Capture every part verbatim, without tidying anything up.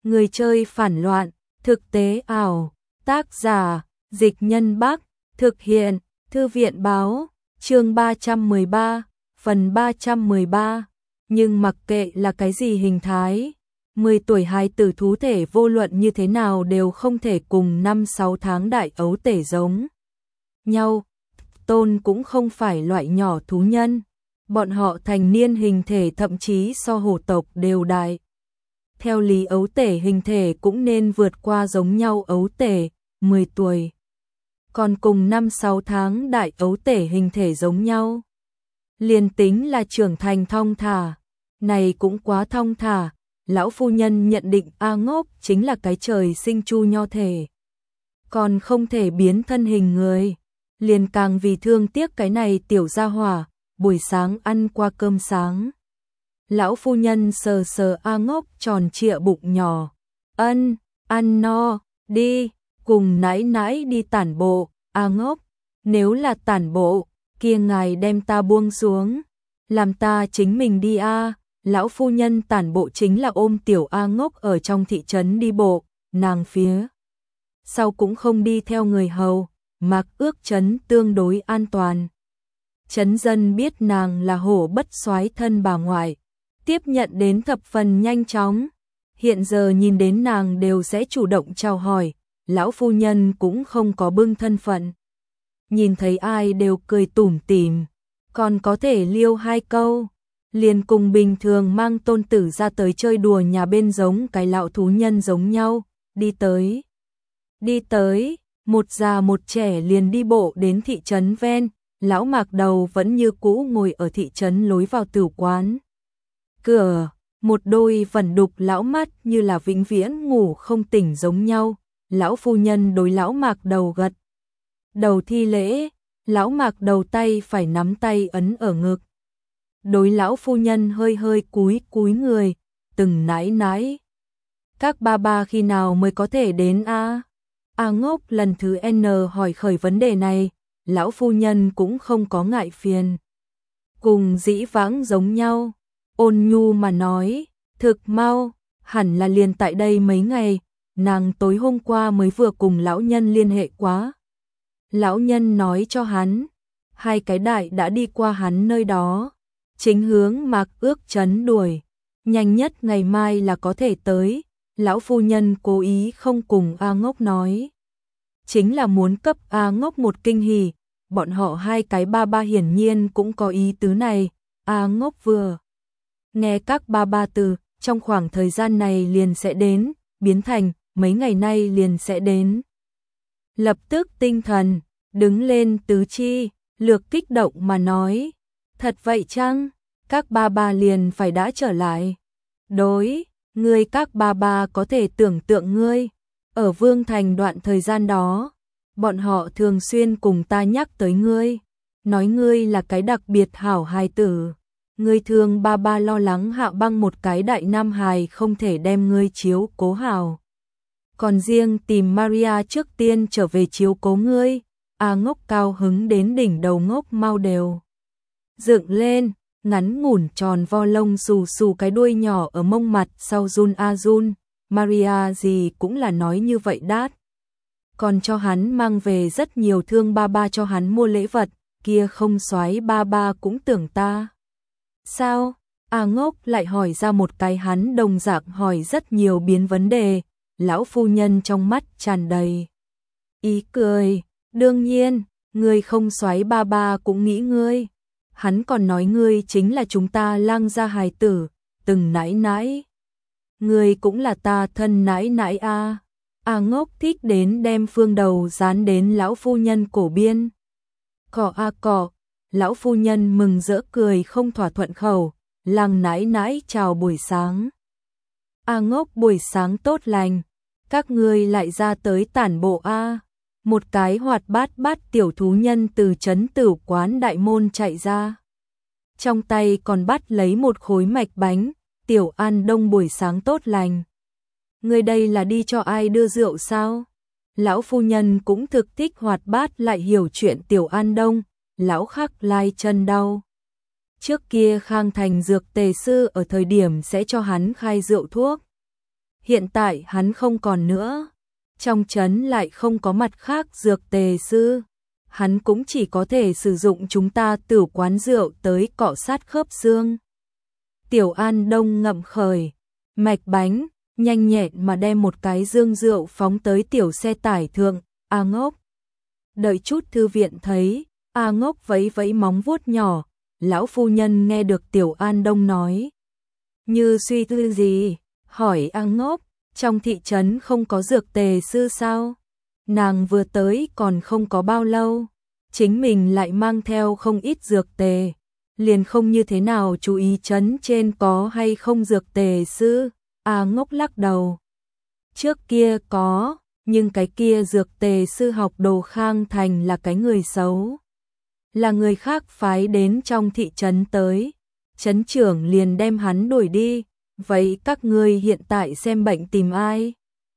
Người chơi phản loạn, thực tế ảo, tác giả, Dịch Nhân Bắc, thực hiện, Thư viện báo, chương ba trăm mười ba, phần ba trăm mười ba. Nhưng mặc kệ là cái gì hình thái, mười tuổi hài tử thú thể vô luận như thế nào đều không thể cùng năm sáu tháng đại ấu tể giống nhau. Tôn cũng không phải loại nhỏ thú nhân, bọn họ thành niên hình thể thậm chí so hổ tộc đều đại. Theo lý ấu tể hình thể cũng nên vượt qua giống nhau ấu tể, mười tuổi. Còn cùng năm sáu tháng đại ấu tể hình thể giống nhau. Liền tính là trưởng thành thong thả, này cũng quá thong thả, lão phu nhân nhận định A Ngốc chính là cái trời sinh chu nho thể. Còn không thể biến thân hình người, liền càng vì thương tiếc cái này tiểu gia hỏa, buổi sáng ăn qua cơm sáng. Lão phu nhân sờ sờ A Ngốc tròn trịa bụng nhỏ, ân, ăn no, đi, cùng nãi nãi đi tản bộ, A Ngốc, nếu là tản bộ, kia ngài đem ta buông xuống, làm ta chính mình đi a. Lão phu nhân tản bộ chính là ôm tiểu A Ngốc ở trong thị trấn đi bộ, nàng phía sau cũng không đi theo người hầu, mặc ước trấn tương đối an toàn. Trấn dân biết nàng là hổ bất soái thân bà ngoại, tiếp nhận đến thập phần nhanh chóng, hiện giờ nhìn đến nàng đều sẽ chủ động chào hỏi, lão phu nhân cũng không có bưng thân phận. Nhìn thấy ai đều cười tủm tỉm, còn có thể liêu hai câu, liền cùng bình thường mang tôn tử ra tới chơi đùa nhà bên giống cái lão thú nhân giống nhau, đi tới. Đi tới, một già một trẻ liền đi bộ đến thị trấn ven, lão Mạc Đầu vẫn như cũ ngồi ở thị trấn lối vào tử quán. Cửa, một đôi vẩn đục lão mắt như là vĩnh viễn ngủ không tỉnh giống nhau, lão phu nhân đối lão Mạc Đầu gật đầu thi lễ, lão Mạc Đầu tay phải nắm tay ấn ở ngực. Đối lão phu nhân hơi hơi cúi cúi người, từng nãi nãi. Các ba ba khi nào mới có thể đến a? A Ngốc lần thứ N hỏi khởi vấn đề này, lão phu nhân cũng không có ngại phiền. Cùng dĩ vãng giống nhau, ôn nhu mà nói, thực mau, hẳn là liền tại đây mấy ngày, nàng tối hôm qua mới vừa cùng lão nhân liên hệ quá. Lão nhân nói cho hắn, hai cái đại đã đi qua hắn nơi đó, chính hướng Mạc ước trấn đuổi, nhanh nhất ngày mai là có thể tới. Lão phu nhân cố ý không cùng A Ngốc nói, chính là muốn cấp A Ngốc một kinh hỉ, bọn họ hai cái ba ba hiển nhiên cũng có ý tứ này. A Ngốc vừa nghe các ba ba từ, trong khoảng thời gian này liền sẽ đến, biến thành mấy ngày nay liền sẽ đến. Lập tức tinh thần, đứng lên tứ chi, lược kích động mà nói, thật vậy chăng? Các ba ba liền phải đã trở lại. Đối, ngươi các ba ba có thể tưởng tượng ngươi, ở Vương Thành đoạn thời gian đó, bọn họ thường xuyên cùng ta nhắc tới ngươi, nói ngươi là cái đặc biệt hảo hài tử. Ngươi thường ba ba lo lắng Hạ Băng một cái đại nam hài không thể đem ngươi chiếu cố hảo. Còn riêng tìm Maria trước tiên trở về chiếu cố ngươi. A Ngốc cao hứng đến đỉnh đầu ngốc mau đều dựng lên, ngắn ngủn tròn vo lông xù xù cái đuôi nhỏ ở mông mặt sau run a run. Maria gì cũng là nói như vậy đát. Còn cho hắn mang về rất nhiều thương ba ba cho hắn mua lễ vật, kia không xoái ba ba cũng tưởng ta. Sao? A Ngốc lại hỏi ra một cái hắn đồng dạng hỏi rất nhiều biến vấn đề, lão phu nhân trong mắt tràn đầy ý cười, đương nhiên, ngươi không xoái ba ba cũng nghĩ ngươi. Hắn còn nói ngươi chính là chúng ta Lang gia hài tử, từng nãi nãi. Ngươi cũng là ta thân nãi nãi a. A Ngốc thích đến đem phương đầu dán đến lão phu nhân cổ biên. Cỏ a cỏ, lão phu nhân mừng rỡ cười không thỏa thuận khẩu, Lang nãi nãi chào buổi sáng. A Ngốc buổi sáng tốt lành, các ngươi lại ra tới tản bộ a. Một cái hoạt bát bát tiểu thú nhân từ trấn tử quán đại môn chạy ra. Trong tay còn bắt lấy một khối mạch bánh, Tiểu An Đông buổi sáng tốt lành. Người đây là đi cho ai đưa rượu sao? Lão phu nhân cũng thực thích hoạt bát lại hiểu chuyện Tiểu An Đông, lão khắc lai chân đau. Trước kia Khang Thành dược tề sư ở thời điểm sẽ cho hắn khai rượu thuốc. hiện tại hắn không còn nữa. Trong trấn lại không có mặt khác dược tề sư, hắn cũng chỉ có thể sử dụng chúng ta tửu quán rượu tới cọ sát khớp xương. Tiểu An Đông ngậm khởi mạch bánh, nhanh nhẹn mà đem một cái dương rượu phóng tới tiểu xe tải thượng. A Ngốc, đợi chút thư viện thấy. A Ngốc vẫy vẫy móng vuốt nhỏ. Lão phu nhân nghe được Tiểu An Đông nói, như suy tư gì, hỏi A Ngốc, trong thị trấn không có dược tề sư sao? Nàng vừa tới còn không có bao lâu, chính mình lại mang theo không ít dược tề, liền không như thế nào chú ý trấn trên có hay không dược tề sư. A Ngốc lắc đầu, trước kia có, nhưng cái kia dược tề sư học đồ Khang Thành là cái người xấu, là người khác phái đến trong thị trấn tới, trấn trưởng liền đem hắn đuổi đi. Vậy các ngươi hiện tại xem bệnh tìm ai?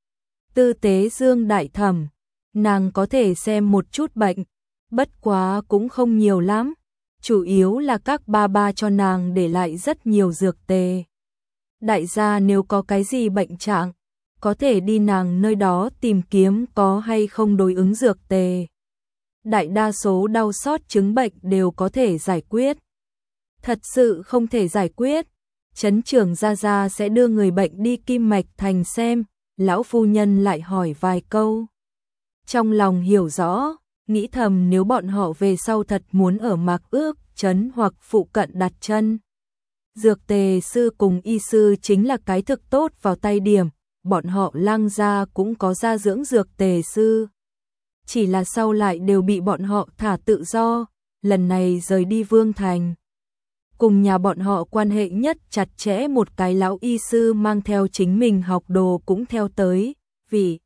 Tư Tế Dương đại thẩm, nàng có thể xem một chút bệnh, bất quá cũng không nhiều lắm, chủ yếu là các ba ba cho nàng để lại rất nhiều dược tề. Đại gia nếu có cái gì bệnh trạng, có thể đi nàng nơi đó tìm kiếm có hay không đối ứng dược tề. Đại đa số đau xót chứng bệnh đều có thể giải quyết. Thật sự không thể giải quyết, trấn trưởng Gia Gia sẽ đưa người bệnh đi Kim Mạch Thành xem. Lão phu nhân lại hỏi vài câu. Trong lòng hiểu rõ, nghĩ thầm nếu bọn họ về sau thật muốn ở Mạc Ước trấn hoặc phụ cận đặt chân, dược tề sư cùng y sư chính là cái thực tốt vào tay điểm. Bọn họ Lăng gia cũng có gia dưỡng dược tề sư, chỉ là sau lại đều bị bọn họ thả tự do, lần này rời đi Vương Thành. Cùng nhà bọn họ quan hệ nhất chặt chẽ một cái lão y sư mang theo chính mình học đồ cũng theo tới, vì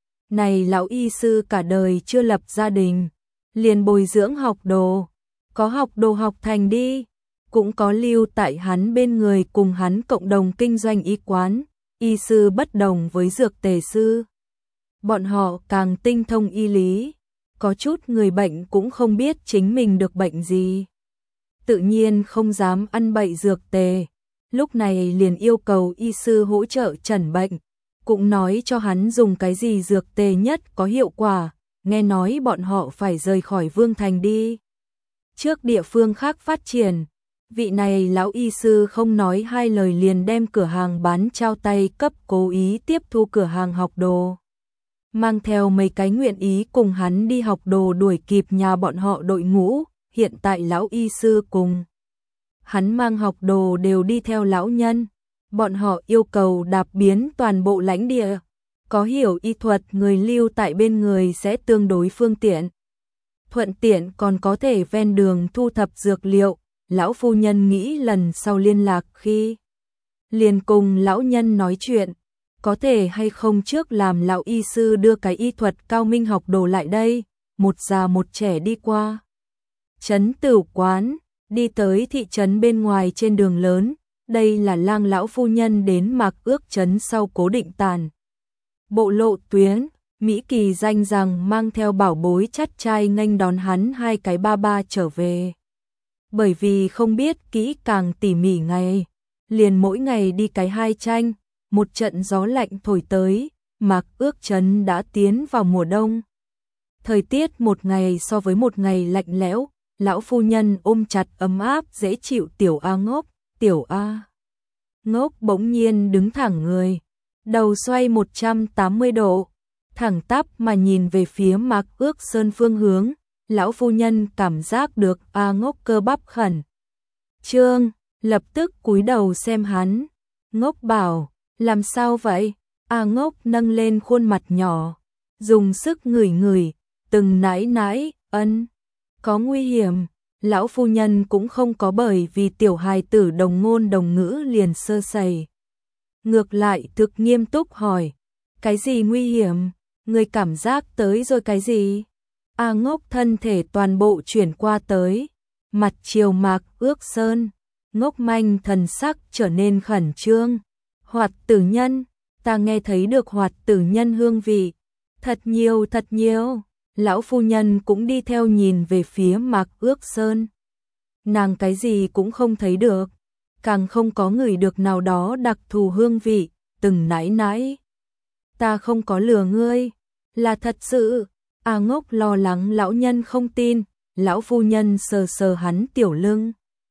này lão y sư cả đời chưa lập gia đình, liền bồi dưỡng học đồ, có học đồ học thành đi, cũng có lưu tại hắn bên người cùng hắn cộng đồng kinh doanh y quán. Y sư bất đồng với dược tề sư, bọn họ càng tinh thông y lý, có chút người bệnh cũng không biết chính mình được bệnh gì, tự nhiên không dám ăn bậy dược tề, lúc này liền yêu cầu y sư hỗ trợ chẩn bệnh, cũng nói cho hắn dùng cái gì dược tề nhất có hiệu quả. Nghe nói bọn họ phải rời khỏi Vương Thành đi trước địa phương khác phát triển. Vị này lão y sư không nói hai lời liền đem cửa hàng bán trao tay cấp cố ý tiếp thu cửa hàng học đồ, mang theo mấy cái nguyện ý cùng hắn đi học đồ đuổi kịp nhà bọn họ đội ngũ. Hiện tại lão y sư cùng hắn mang học đồ đều đi theo lão nhân, bọn họ yêu cầu đạp biến toàn bộ lãnh địa, có hiểu y thuật người lưu tại bên người sẽ tương đối phương tiện, thuận tiện còn có thể ven đường thu thập dược liệu. Lão phu nhân nghĩ lần sau liên lạc khi liền cùng lão nhân nói chuyện, có thể hay không trước làm lão y sư đưa cái y thuật cao minh học đồ lại đây, một già một trẻ đi qua trấn Tửu Quán, đi tới thị trấn bên ngoài trên đường lớn. Đây là Lang lão phu nhân đến Mạc Ước trấn sau cố định tàn bộ lộ tuyến. Mỹ Kỳ danh rằng mang theo bảo bối chắt trai nghênh đón hắn hai cái ba ba trở về. Bởi vì không biết kỹ càng tỉ mỉ ngày, liền mỗi ngày đi cái hai tranh. Một trận gió lạnh thổi tới, Mạc Ước trấn đã tiến vào mùa đông. Thời tiết một ngày so với một ngày lạnh lẽo, lão phu nhân ôm chặt ấm áp dễ chịu Tiểu A Ngốc. Tiểu A Ngốc bỗng nhiên đứng thẳng người, đầu xoay một trăm tám mươi độ, thẳng tắp mà nhìn về phía Mạc Ước Sơn phương hướng. Lão phu nhân cảm giác được A Ngốc cơ bắp khẩn trương, lập tức cúi đầu xem hắn. Ngốc bảo, làm sao vậy? A Ngốc nâng lên khuôn mặt nhỏ, dùng sức ngửi ngửi, từng nãi nãi, ân, có nguy hiểm. Lão phu nhân cũng không có bởi vì tiểu hài tử đồng ngôn đồng ngữ liền sơ sẩy, ngược lại thực nghiêm túc hỏi, cái gì nguy hiểm? Người cảm giác tới rồi cái gì? A Ngốc thân thể toàn bộ chuyển qua tới, mặt chiều Mạc Ước Sơn, Ngốc manh thần sắc trở nên khẩn trương. Hoạt tử nhân, ta nghe thấy được hoạt tử nhân hương vị, thật nhiều thật nhiều. Lão phu nhân cũng đi theo nhìn về phía Mạc Ước Sơn. Nàng cái gì cũng không thấy được, càng không có người được nào đó đặc thù hương vị, từng nãy nãy. Ta không có lừa ngươi, là thật sự. A Ngốc lo lắng lão nhân không tin, lão phu nhân sờ sờ hắn tiểu lưng.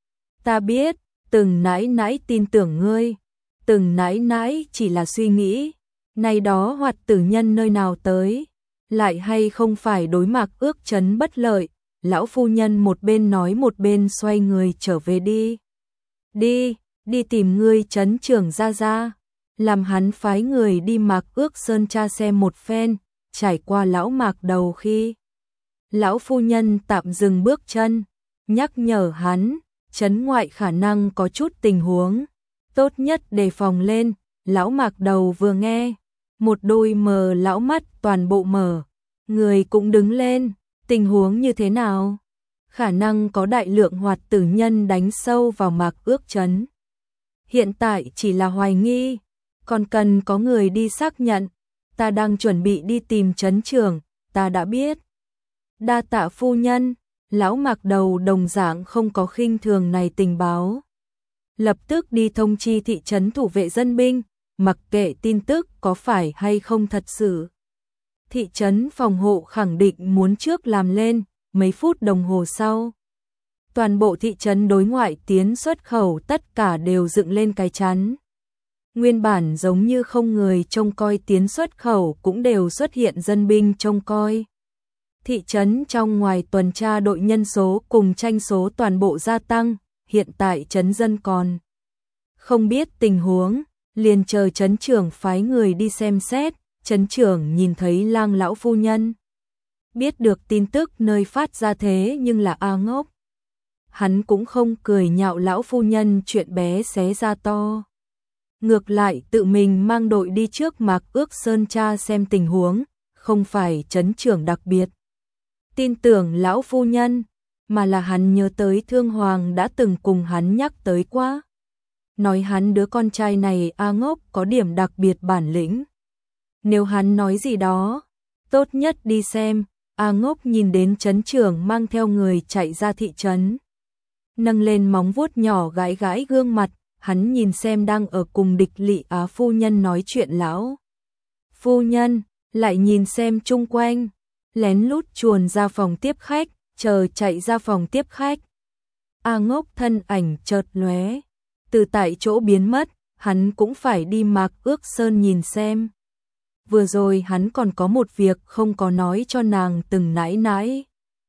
Ta biết, từng nãy nãy tin tưởng ngươi, từng nãy nãy chỉ là suy nghĩ, này đó Hoạt Tử Nhân nơi nào tới, lại hay không phải đối mặt ước chấn bất lợi. Lão phu nhân một bên nói một bên xoay người trở về đi. Đi, đi tìm ngươi trấn trưởng ra ra, làm hắn phái người đi Mạc Ước Sơn tra xem một phen, trải qua lão Mạc đầu khi. Lão phu nhân tạm dừng bước chân, nhắc nhở hắn, trấn ngoại khả năng có chút tình huống, tốt nhất đề phòng lên. Lão Mạc đầu vừa nghe, một đôi mờ lão mắt toàn bộ mở, người cũng đứng lên. Tình huống như thế nào? Khả năng có đại lượng Hoạt Tử Nhân đánh sâu vào Mạc Ước trấn. Hiện tại chỉ là hoài nghi, còn cần có người đi xác nhận. Ta đang chuẩn bị đi tìm trấn trưởng, ta đã biết. Đa tạ phu nhân. Lão Mạc đầu đồng dạng không có khinh thường này tình báo. Lập tức đi thông chi thị trấn thủ vệ dân binh, mặc kệ tin tức có phải hay không thật sự. Thị trấn phòng hộ khẳng định muốn trước làm lên. Mấy phút đồng hồ sau, toàn bộ thị trấn đối ngoại tiến xuất khẩu tất cả đều dựng lên cái chắn. Nguyên bản giống như không người trông coi tiến xuất khẩu cũng đều xuất hiện dân binh trông coi. Thị trấn trong ngoài tuần tra đội nhân số cùng tranh số toàn bộ gia tăng, hiện tại trấn dân còn không biết tình huống, liền chờ trấn trưởng phái người đi xem xét. Trấn trưởng nhìn thấy Lang lão phu nhân, biết được tin tức nơi phát ra thế nhưng là A Ngốc. Hắn cũng không cười nhạo lão phu nhân chuyện bé xé ra to. Ngược lại tự mình mang đội đi trước Mạc Ước Sơn tra xem tình huống, không phải trấn trưởng đặc biệt tin tưởng lão phu nhân, mà là hắn nhớ tới Thương Hoàng đã từng cùng hắn nhắc tới quá. Nói hắn đứa con trai này A Ngốc có điểm đặc biệt bản lĩnh. Nếu hắn nói gì đó, tốt nhất đi xem. A Ngốc nhìn đến trấn trưởng mang theo người chạy ra thị trấn, nâng lên móng vuốt nhỏ gãi gãi gương mặt, hắn nhìn xem đang ở cùng địch Lị Á phu nhân nói chuyện lão phu nhân, lại nhìn xem chung quanh, lén lút chuồn ra phòng tiếp khách, chờ chạy ra phòng tiếp khách. A Ngốc thân ảnh chợt lóe, từ tại chỗ biến mất, hắn cũng phải đi Mạc Ước Sơn nhìn xem. Vừa rồi hắn còn có một việc không có nói cho nàng từng nãy nãy.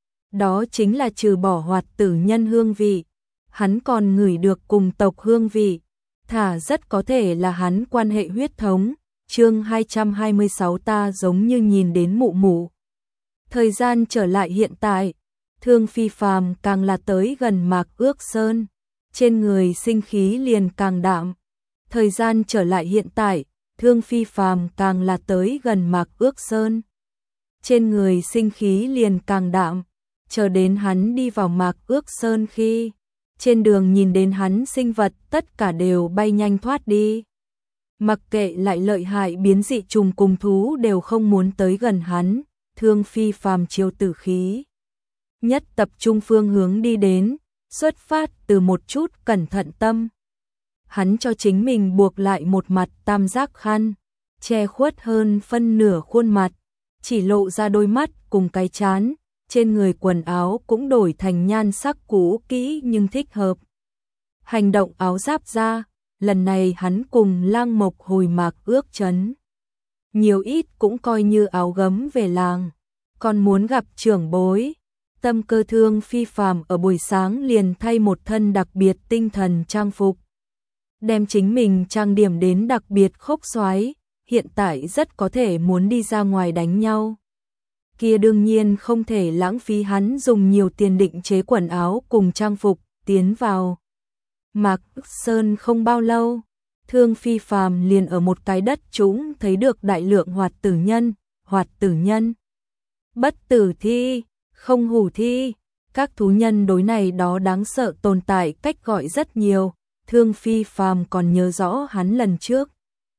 Đó chính là trừ bỏ Hoạt Tử Nhân hương vị, hắn còn ngửi được cùng tộc hương vị, thả rất có thể là hắn quan hệ huyết thống. Chương hai trăm hai mươi sáu ta giống như nhìn đến mụ mụ. Thời gian trở lại hiện tại, Thương Phi Phàm càng là tới gần Mạc Ước Sơn, trên người sinh khí liền càng đạm. Thời gian trở lại hiện tại, Thương Phi Phàm càng là tới gần Mạc Ước Sơn, trên người sinh khí liền càng đạm. Chờ đến hắn đi vào Mạc Ước Sơn khi, trên đường nhìn đến hắn sinh vật tất cả đều bay nhanh thoát đi. Mặc kệ lại lợi hại biến dị trùng cùng thú đều không muốn tới gần hắn. Thương Phi Phàm chiêu tử khí nhất tập trung phương hướng đi đến, xuất phát từ một chút cẩn thận tâm. Hắn cho chính mình buộc lại một mặt tam giác khăn, che khuất hơn phân nửa khuôn mặt, chỉ lộ ra đôi mắt cùng cái trán, trên người quần áo cũng đổi thành nhan sắc cũ kỹ nhưng thích hợp. Hành động áo giáp ra, lần này hắn cùng Lang Mộc hồi Mạc Ước trấn, nhiều ít cũng coi như áo gấm về làng, còn muốn gặp trưởng bối. Tâm Cơ Thương Phi Phàm ở buổi sáng liền thay một thân đặc biệt tinh thần trang phục, đem chính mình trang điểm đến đặc biệt khốc xoái, hiện tại rất có thể muốn đi ra ngoài đánh nhau. Kia đương nhiên không thể lãng phí hắn dùng nhiều tiền định chế quần áo cùng trang phục, tiến vào Mạc Ước Sơn không bao lâu, Thương Phi Phàm liền ở một cái đất trũng thấy được đại lượng Hoạt Tử Nhân. Hoạt Tử Nhân, bất tử thi, không hủ thi, các thú nhân đối này đó đáng sợ tồn tại cách gọi rất nhiều. Thương Phi Phàm còn nhớ rõ hắn lần trước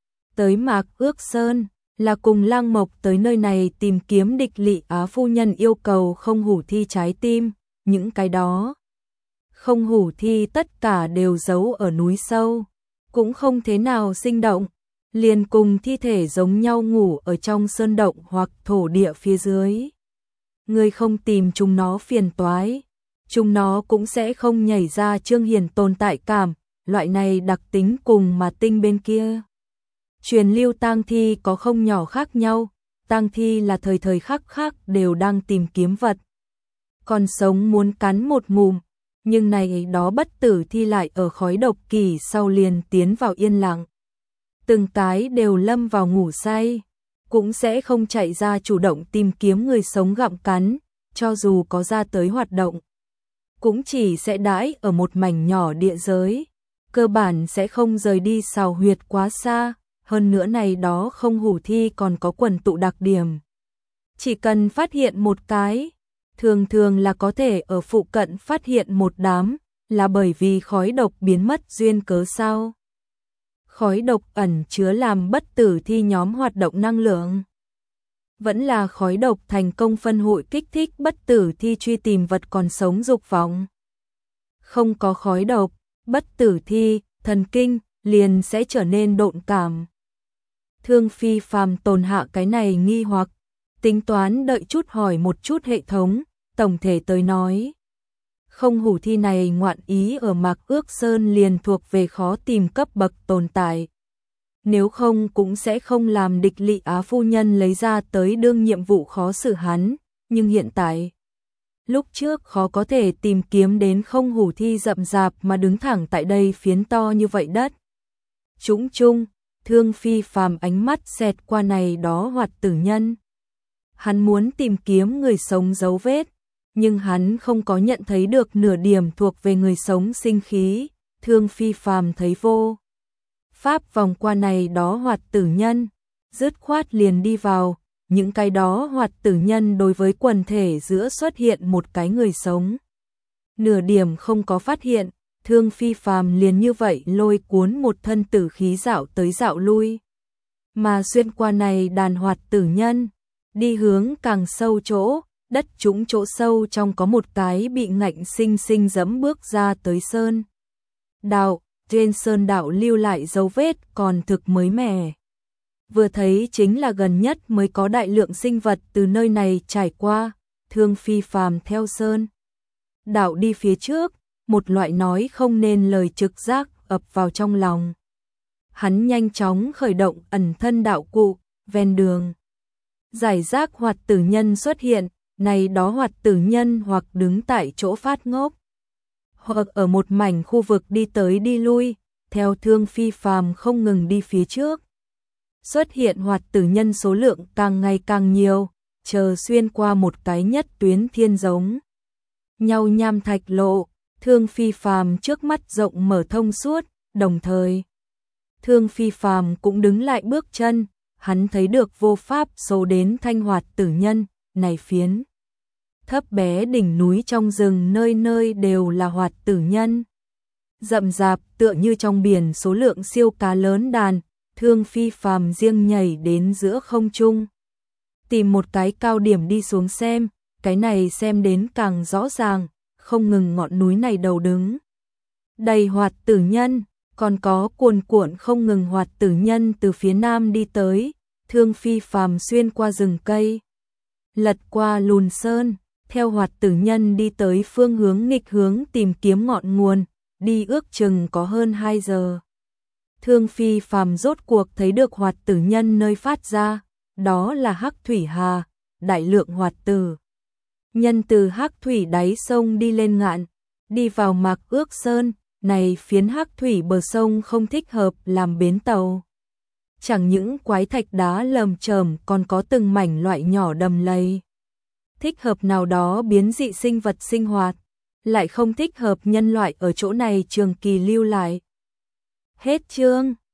tới Mạc Ước Sơn là cùng Lang Mộc tới nơi này tìm kiếm địch Lị Á phu nhân yêu cầu không hủ thi trái tim, những cái đó không hủ thi tất cả đều giấu ở núi sâu, cũng không thế nào sinh động. liền cùng thi thể giống nhau ngủ ở trong sơn động hoặc thổ địa phía dưới. Người không tìm chúng nó phiền toái, chúng nó cũng sẽ không nhảy ra Trương Hiền tồn tại cảm, loại này đặc tính cùng mà tinh bên kia. Truyền lưu tang thi có không nhỏ khác nhau, tang thi là thời thời khắc khắc đều đang tìm kiếm vật. Còn sống muốn cắn một ngụm, nhưng này đó bất tử thi lại ở khói độc kỳ sau liền tiến vào yên lặng. Từng cái đều lâm vào ngủ say, cũng sẽ không chạy ra chủ động tìm kiếm người sống gặm cắn, cho dù có ra tới hoạt động. Cũng chỉ sẽ đãi ở một mảnh nhỏ địa giới, cơ bản sẽ không rời đi sào huyệt quá xa, hơn nữa này đó không hủ thi còn có quần tụ đặc điểm. Chỉ cần phát hiện một cái, thường thường là có thể ở phụ cận phát hiện một đám, là bởi vì khói độc biến mất duyên cớ sao. Khói độc ẩn chứa làm bất tử thi nhóm hoạt động năng lượng. Vẫn là khói độc thành công phân hội kích thích bất tử thi truy tìm vật còn sống dục vọng. Không có khói độc, bất tử thi, thần kinh, liền sẽ trở nên độn cảm. Thương Phi Phàm tồn hạ cái này nghi hoặc, tính toán đợi chút hỏi một chút hệ thống, tổng thể tới nói. Không hủ thi này ngoạn ý ở Mạc Ước Sơn liền thuộc về khó tìm cấp bậc tồn tại. Nếu không cũng sẽ không làm địch Lị Á phu nhân lấy ra tới đương nhiệm vụ khó xử hắn, nhưng hiện tại, lúc trước khó có thể tìm kiếm đến không hủ thi rậm rạp mà đứng thẳng tại đây phiến to như vậy đất. Trũng chung, Thương Phi Phàm ánh mắt xẹt qua này đó hoạt tử nhân. Hắn muốn tìm kiếm người sống dấu vết, nhưng hắn không có nhận thấy được nửa điểm thuộc về người sống sinh khí. Thương Phi Phàm thấy vô pháp vòng qua này đó hoạt tử nhân, dứt khoát liền đi vào, những cái đó hoạt tử nhân đối với quần thể giữa xuất hiện một cái người sống. Nửa điểm không có phát hiện, Thương Phi Phàm liền như vậy lôi cuốn một thân tử khí dạo tới dạo lui. Mà xuyên qua này đàn hoạt tử nhân, đi hướng càng sâu chỗ, đất trũng chỗ sâu trong có một cái bị ngạnh sinh sinh dẫm bước ra tới sơn đạo, trên sơn đạo lưu lại dấu vết còn thực mới mẻ. Vừa thấy chính là gần nhất mới có đại lượng sinh vật từ nơi này trải qua. Thương Phi Phàm theo sơn đạo đi phía trước, một loại nói không nên lời trực giác ập vào trong lòng. Hắn nhanh chóng khởi động ẩn thân đạo cụ, ven đường. Giải rác hoạt tử nhân xuất hiện, này đó hoạt tử nhân hoặc đứng tại chỗ phát ngốc, hoặc ở một mảnh khu vực đi tới đi lui, theo Thương Phi Phàm không ngừng đi phía trước. Xuất hiện hoạt tử nhân số lượng càng ngày càng nhiều, chờ xuyên qua một cái nhất tuyến thiên giống nhau nham thạch lộ, Thương Phi Phàm trước mắt rộng mở thông suốt, đồng thời Thương Phi Phàm cũng đứng lại bước chân, hắn thấy được vô pháp số đến thanh hoạt tử nhân, này phiến thấp bé đỉnh núi trong rừng nơi nơi đều là hoạt tử nhân. Rậm rạp tựa như trong biển số lượng siêu cá lớn đàn, Thương Phi Phàm riêng nhảy đến giữa không trung. Tìm một cái cao điểm đi xuống xem, cái này xem đến càng rõ ràng, không ngừng ngọn núi này đầu đứng. Đầy hoạt tử nhân, còn có cuồn cuộn không ngừng hoạt tử nhân từ phía nam đi tới, Thương Phi Phàm xuyên qua rừng cây, lật qua lùn sơn, theo hoạt tử nhân đi tới phương hướng nghịch hướng tìm kiếm ngọn nguồn, đi ước chừng có hơn hai giờ. Thương Phi Phàm rốt cuộc thấy được hoạt tử nhân nơi phát ra, đó là Hắc Thủy Hà, đại lượng hoạt tử nhân từ Hắc Thủy đáy sông đi lên ngạn, đi vào Mạc Ước Sơn, này phiến Hắc Thủy bờ sông không thích hợp làm bến tàu. Chẳng những quái thạch đá lầm chởm còn có từng mảnh loại nhỏ đầm lầy. Thích hợp nào đó biến dị sinh vật sinh hoạt, lại không thích hợp nhân loại ở chỗ này trường kỳ lưu lại. Hết chương.